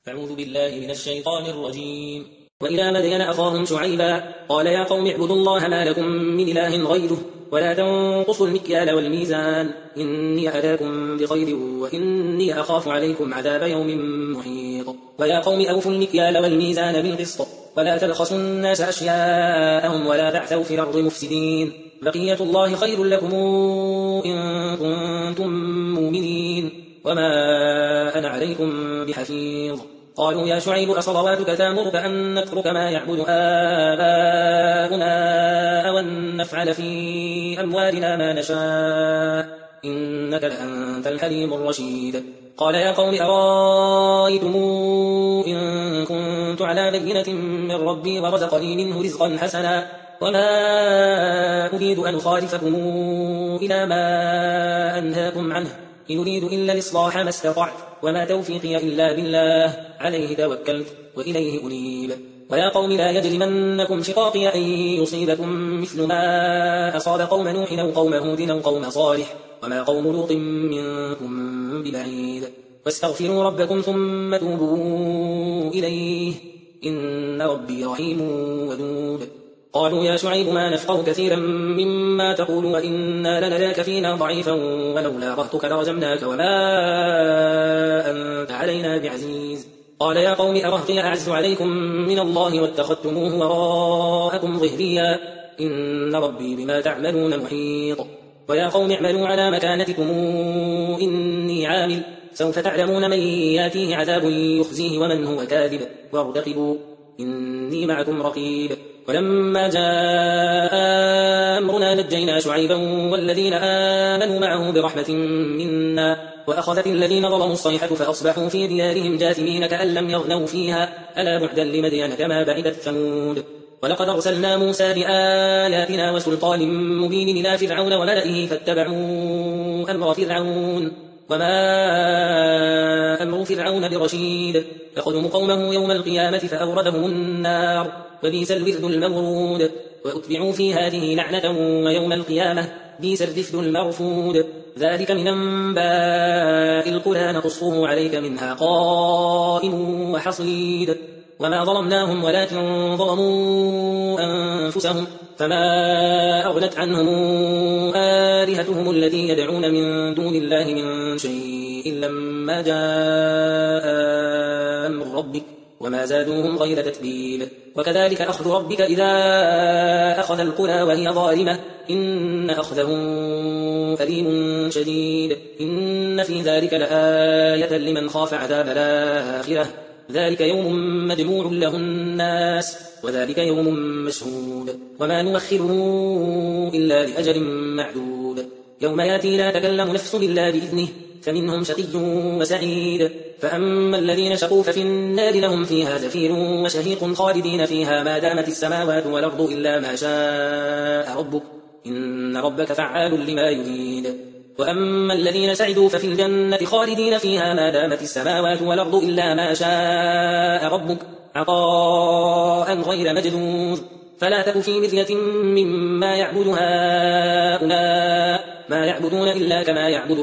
أعوذ بالله من الشيطان الرجيم. وإلى مدين أخاهم شعيبا قال يا قوم اعبدوا الله ما لكم من إله غيره ولا تنقصوا المكيال والميزان إني أراكم بخير وإني أخاف عليكم عذاب يوم محيط. ويا قوم أوفوا المكيال والميزان بالقسط ولا تبخسوا الناس أشياءهم ولا تعثوا في الأرض مفسدين بقية الله خير لكم إن كنتم مؤمنين وما أنا عليكم بحفيظ. قالوا يا شعيب أصلواتك تأمرك أن نترك ما يعبد آباؤنا أو أن نفعل في أموالنا ما نشاء إنك لأنت الحليم الرشيد. قال يا قوم أرأيتم إن كنت على بينة من ربي ورزقني منه رزقا حسنا وما أريد أن أخالفكم إلى ما أنهاكم عنه إن أريد إلا الإصلاح ما استطعت وما توفيقي إلا بالله عليه توكلت وإليه أنيب. ويا قوم لا يجرمنكم شقاقي أن يصيبكم مثل ما أصاب قوم نوح أو قوم هود أو قوم صالح وما قوم لوط منكم ببعيد واستغفروا ربكم ثم توبوا إليه إن ربي رحيم ودود. قالوا يا شعيب ما نفقه كثيرا مما تقول وإنا لنراك فينا ضعيفا ولولا رهتك لرجمناك وما أنت علينا بعزيز. قال يا قوم أرهطي أعز عليكم من الله واتخذتموه وراءكم ظهريا إن ربي بما تعملون محيط. ويا قوم اعملوا على مكانتكم إني عامل سوف تعلمون من ياتيه عذاب يخزيه ومن هو كاذب وارتقبوا إني معكم رقيب. ولما جاء أمرنا نجينا شعيبا والذين آمنوا معه برحمة منا وأخذت الذين ظلموا الصيحة فأصبحوا في ديارهم جاثمين كأن لم يغنوا فيها ألا بعدا لمدين كما بعدت ثمود. ولقد أرسلنا موسى بآياتنا وسلطان مبين إلى فرعون وملئه فاتبعوا أمر فرعون وما أمر فرعون برشيد يقدم قومه يوم القيامة فأوردهم النار وبئس الورد المورود وأتبعوا في هذه لعنة ويوم القيامة بئس الرفد المرفود. ذلك من أنباء القرى نقصه عليك منها قائم وحصيد. وما ظلمناهم ولكن ظلموا أنفسهم فما أغنت عنهم آلهتهم التي يدعون من دون الله من شيء لما جاء أمر ربك وما زادوهم غير تتبيب. وكذلك أخذ ربك إذا أخذ القرى وهي ظالمة إن أخذه أليم شديد إن في ذلك لآية لمن خاف عذاب الآخرة ذلك يوم مجموع له الناس وذلك يوم مشهود وما نؤخره إلا لأجل معدود. يوم ياتي لا تكلم نفس إلا بإذنه فمنهم شقي وسعيد فأما الذين شقوا ففي النار لهم فيها زفير وشهيق خالدين فيها ما دامت السماوات والأرض إلا ما شاء ربك إن ربك فعال لما يريد. وأما الذين سعدوا ففي الجنة خالدين فيها ما دامت السماوات والأرض إلا ما شاء ربك عطاء غير مجذوذ. فلا تك في مرية مما يعبد هؤلاء ما يعبدون إلا كما يعبد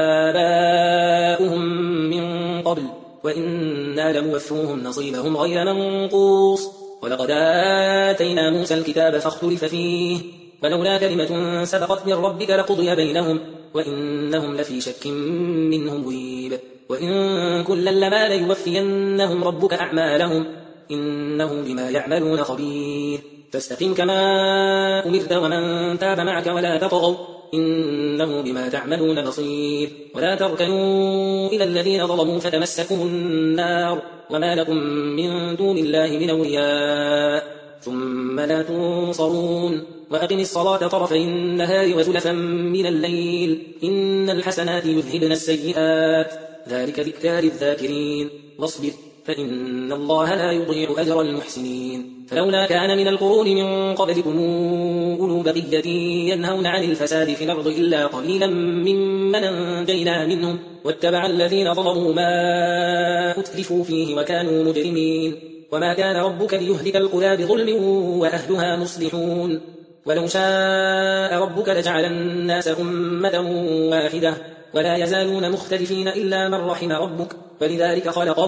آباؤهم من قبل وإنا لموفوهم نصيبهم غير منقوص. ولقد آتينا موسى الكتاب فاختلف فيه ولولا كلمة سبقت من ربك لقضي بينهم وإنهم لفي شك منه مريب. وإن كلا لما ليوفينهم ربك أعمالهم إنه بما يعملون خبير. فاستقم كما أمرت ومن تاب معك ولا تطغوا إنه بما تعملون بصير. ولا تركنوا إلى الذين ظلموا فتمسكم النار وما لكم من دون الله من أولياء ثم لا تنصرون. وأقم الصلاة طرفي النهار وزلفا من الليل إن الحسنات يذهبن السيئات ذلك ذكرى للذاكرين. واصبر فإن الله لا يضيع أجر المحسنين. فلولا كان من القرون من قبلكم أولو بقية ينهون عن الفساد في الأرض إلا قليلا ممن أنجينا منهم واتبع الذين ظلموا ما أترفوا فيه وكانوا مجرمين. وما كان ربك ليهلك القرى بظلم وأهلها مصلحون. ولو شاء ربك لجعل الناس أمة واحدة ولا يزالون مختلفين إلا من رحم ربك ولذلك خلقهم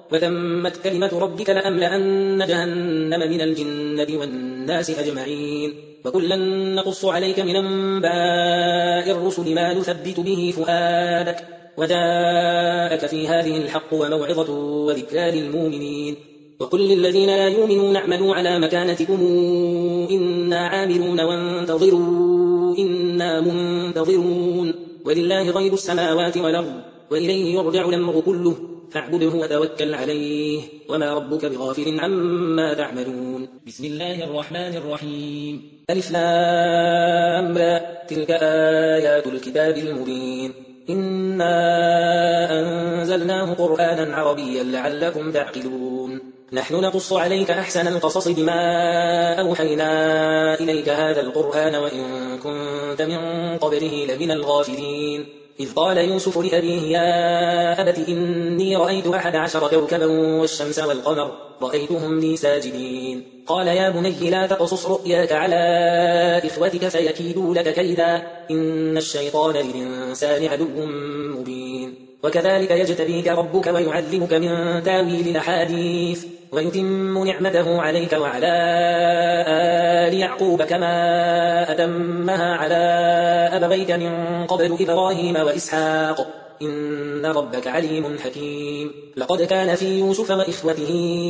وتمت كلمة ربك لأملأن جهنم من الجنة والناس أجمعين وكلا نقص عليك من أنباء الرسل ما نثبت به فؤادك وجاءك في هذه الحق وموعظة وذكرى للمؤمنين وقل للذين لا يؤمنون اعملوا على مكانتكم إنا عاملون وانتظروا إنا منتظرون ولله غيب السماوات والأرض وإليه يرجع الأمر كله فاعبده وتوكل عليه وما ربك بغافل عما تعملون بسم الله الرحمن الرحيم ألف لام را تلك آيات الكتاب المبين إنا أنزلناه قرآنا عربيا لعلكم تعقلون نحن نقص عليك أحسن القصص بما أوحينا إليك هذا القرآن وإن كنت من قبله لمن الغافلين إذ قال يوسف لأبيه يا أبت إني رأيت 11 كوكبا والشمس والقمر رأيتهم لي ساجدين قال يا بني لا تقصص رؤياك على إخوتك فيكيدوا لك كيدا إن الشيطان للإنسان عدو مبين وكذلك يجتبيك ربك ويعلمك من تاويل الأحاديث ويتم نعمته عليك وعلى آل يعقوب كما أتمها على أبويك من قبل إبراهيم وإسحاق إن ربك عليم حكيم لقد كان في يوسف وإخوته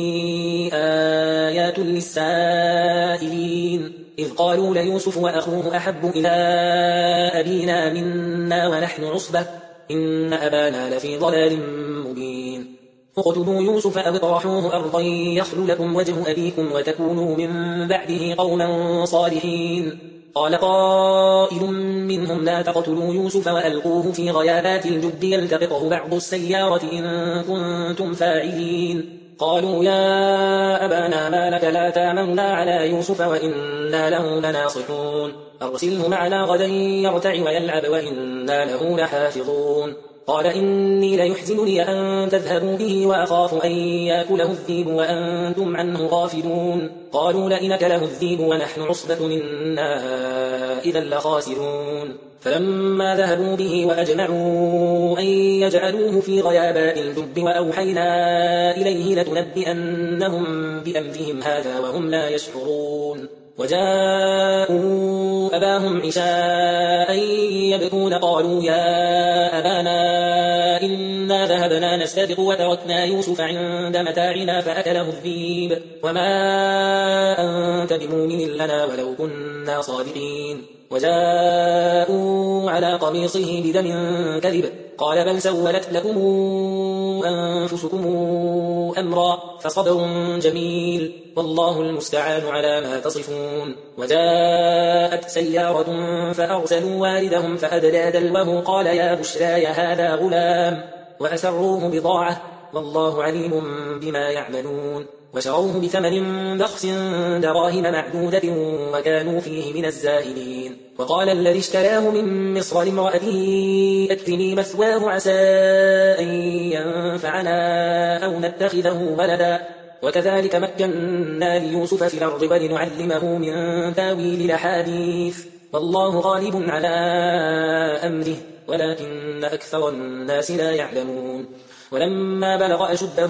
آيات للسائلين إذ قالوا ليوسف وأخوه أحب إلى أبينا منا ونحن عصبة إن أبانا لفي ضلال مبين اقتلوا يوسف أو اطرحوه أرضا يخل لكم وجه أبيكم وتكونوا من بعده قوما صالحين قال قائل منهم لا تقتلوا يوسف وألقوه في غيابات الجب يلتقطه بعض السيارة إن كنتم فاعلين قالوا يا أبانا ما لك لا تامنا على يوسف وإنا له لناصحون أرسله معنا غدا يرتع ويلعب وإنا له لحافظون قال إني ليحزنني أن تذهبوا به وأخاف أن يأكله الذئب وأنتم عنه غافلون قالوا لئن أكله الذئب ونحن عصبة إنا إذا لخاسرون فلما ذهبوا به وأجمعوا أن يجعلوه في غيابات الجب وأوحينا إليه لتنبئنهم بأمرهم هذا وهم لا يشعرون وجاءوا أباهم عشاء يبكون قالوا يا أبانا إنا ذهبنا نستبق وتركنا يوسف عند متاعنا فأكله الذئب وما أنت بمؤمن لنا ولو كنا صادقين وجاءوا على قميصه بدم كذب قال بل سولت لكم أنفسكم أمرا فصبر جميل والله المستعان على ما تصفون وجاءت سيارة فأرسلوا واردهم فأدلى دلوه قال يا بشراي هذا غلام وأسروه بضاعة والله عليم بما يعملون وشروه بثمن بخس دراهم معدودة وكانوا فيه من الزاهدين وقال الذي اشتراه من مصر لامرأته أكرمي مثواه عسى أن ينفعنا أو نتخذه ولدا وكذلك مكنا ليوسف في الأرض ولنعلمه من تاويل الأحاديث والله غالب على أمره ولكن أكثر الناس لا يعلمون ولما بلغ أشده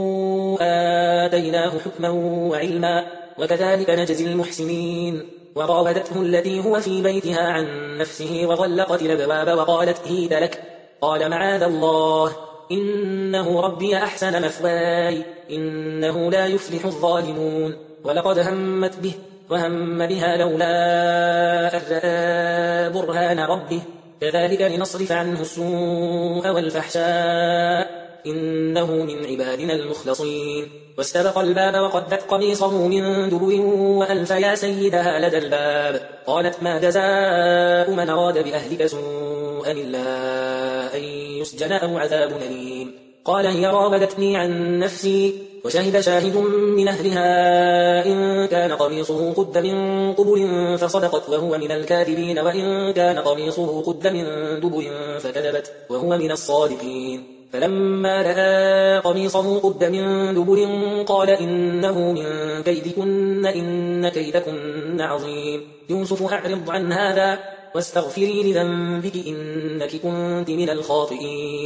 آتيناه حكما وعلما وكذلك نجزي المحسنين وراودته التي هو في بيتها عن نفسه وغلقت الأبواب وقالت هيت لك قال معاذ الله إنه ربي أحسن مثواي إنه لا يفلح الظالمون ولقد همت به وهم بها لولا أن رأى برهان ربه كذلك لنصرف عنه السوء والفحشاء إنه من عبادنا المخلصين واستبق الباب وقدت قميصه من دبر وألف يا سيدها لدى الباب قالت ما جزاء من أراد بأهلك سوءا إلا أن يسجن أو عذاب أليم قال هي راودتني عن نفسي وشهد شاهد من أهلها إن كان قميصه قد من قبل فصدقت وهو من الكاذبين وإن كان قميصه قد من دبر فكذبت وهو من الصادقين فلما رأى قميصه قد من دبر قال إنه من كيدكن إن كيدكن عظيم يوسف أعرض عن هذا واستغفري لذنبك إنك كنت من الخاطئين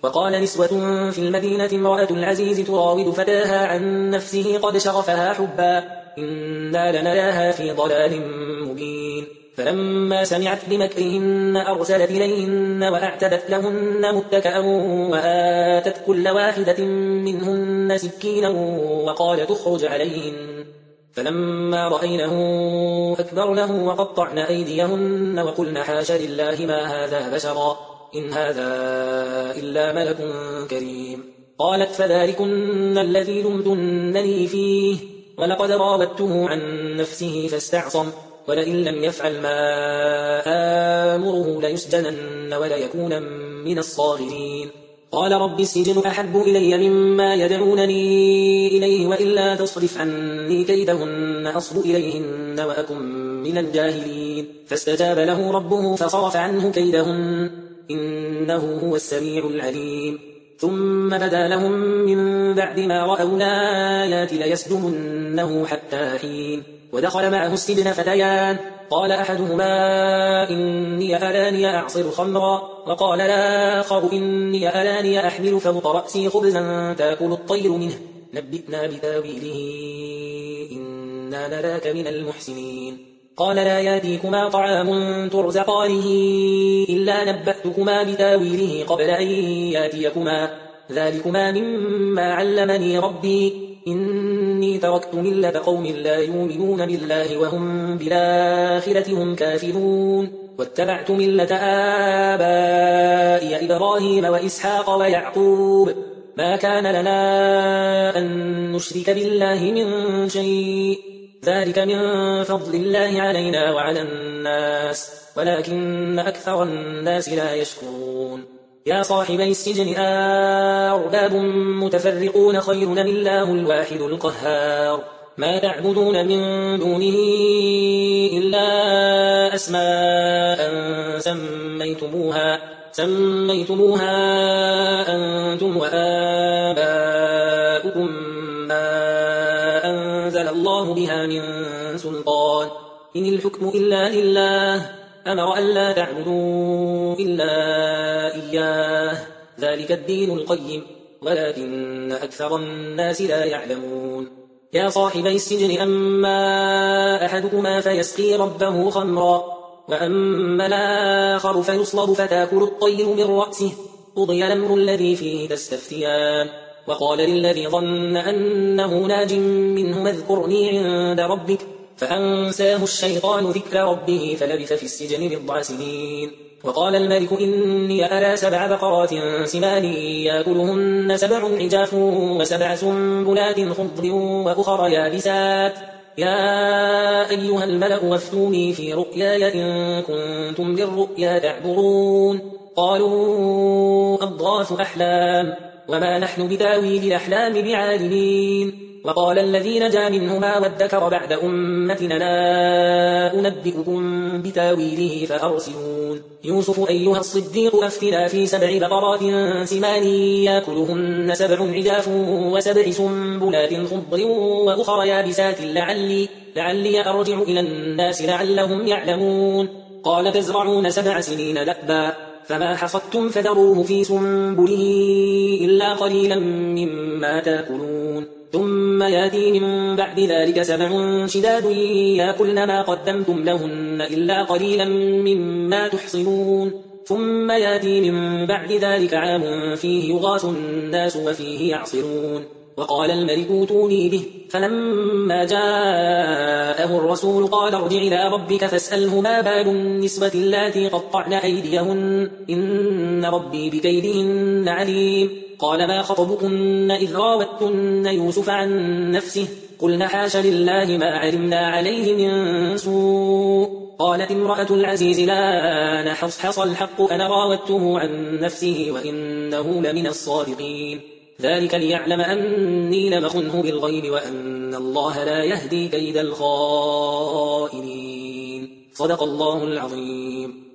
وقال نسوة في المدينة امرأة العزيز تراود فتاها عن نفسه قد شغفها حبا إنا لنراها في ضلال مبين فلما سمعت بمكرهن أرسلت إليهن وأعتدت لهن متكأ وآتت كل واحدة منهن سكينا وقالت اخرج عليهن فلما رأينه أكبرنه وقطعن أيديهن وقلن حاش لله ما هذا بشرا إن هذا إلا ملك كريم قالت فذلكن الذي لمتنني فيه ولقد راودته عن نفسه فاستعصم ولئن لم يفعل ما آمره ليسجنن وليكون من الصاغرين قال رب السجن أحب إلي مما يدعونني إليه وإلا تصرف عني كيدهن أصب إليهن وأكن من الجاهلين فاستجاب له ربه فصرف عنه كيدهن إنه هو السميع العليم ثم بدا لهم من بعد ما رأوا الآيات ليسجننه حتى حين ودخل معه السجن فتيان قال أحدهما إني أراني أعصر خمرا وقال الآخر إني أراني أحمل فوق رأسي خبزا تأكل الطير منه نبئنا بتاويله إنا نراك من المحسنين قال لا يأتيكما طعام ترزقانه إلا نبأتكما بتاويله قبل أن يأتيكما ذلكما مما علمني ربي إني تركت ملة قوم لا يؤمنون بالله وهم بالآخرة هم كافرون واتبعت ملة آبائي إبراهيم وإسحاق ويعقوب ما كان لنا أن نشرك بالله من شيء ذلك من فضل الله علينا وعلى الناس ولكن أكثر الناس لا يشكرون يا صاحبي السجن أرباب متفرقون خير من الله الواحد القهار ما تعبدون من دونه إلا أسماء سميتموها أنتم وآباؤكم ما أنزل الله بها من سلطان إن الحكم إلا لله أمر أن لا تعبدوا إلا إياه ذلك الدين القيم ولكن أكثر الناس لا يعلمون يا صاحبي السجن أما أحدكما فيسقي ربه خمرا وأما الآخر فيصلب فتأكل الطير من رأسه قضي الأمر الذي فيه تستفتيان وقال للذي ظن أنه ناج منه اذكرني عند ربك فأنساه الشيطان ذكر ربه فلبث في السجن 10 سنين وقال الملك إني أرى 7 بقرات سمان يأكلهن 7 عجاف و7 سنبلات خضر وأخر يابسات يا أيها الملأ وافتوني في رؤياي إن كنتم للرؤيا تعبرون قالوا أضغاث أحلام وما نحن بتاويل الأحلام بعالمين وقال الذي نجا منهما وادكر بعد أمتنا لا أنبئكم بتاويله فأرسلون يوسف أيها الصديق أفتنا في 7 بقرات سمان يأكلهن 7 عجاف و7 سنبلات خضر وأخر يابسات لعلي أرجع إلى الناس لعلهم يعلمون قال تزرعون 7 سنين دأبا فما حصدتم فذروه في سنبله إلا قليلا مما تأكلون ثم يأتي من بعد ذلك 7 شداد يأكلن ما قدمتم لهن إلا قليلا مما تحصنون ثم يأتي من بعد ذلك عام فيه يغاث الناس وفيه يعصرون وقال الملك اوتوني به فلما جاءه الرسول قال ارجع إلى ربك فاسأله ما بال النسوة اللاتي قطعن أيديهن إن ربي بكيدهن عليم قال ما خطبكن إذ راوتن يوسف عن نفسه قلنا حاش لله ما علمنا عليه من سوء قالت امرأة العزيز لا نحصحص الحق أنا راودته عن نفسه وإنه لمن الصادقين ذلك ليعلم أني لم أخنه بالغيب وأن الله لا يهدي كيد الخائنين صدق الله العظيم.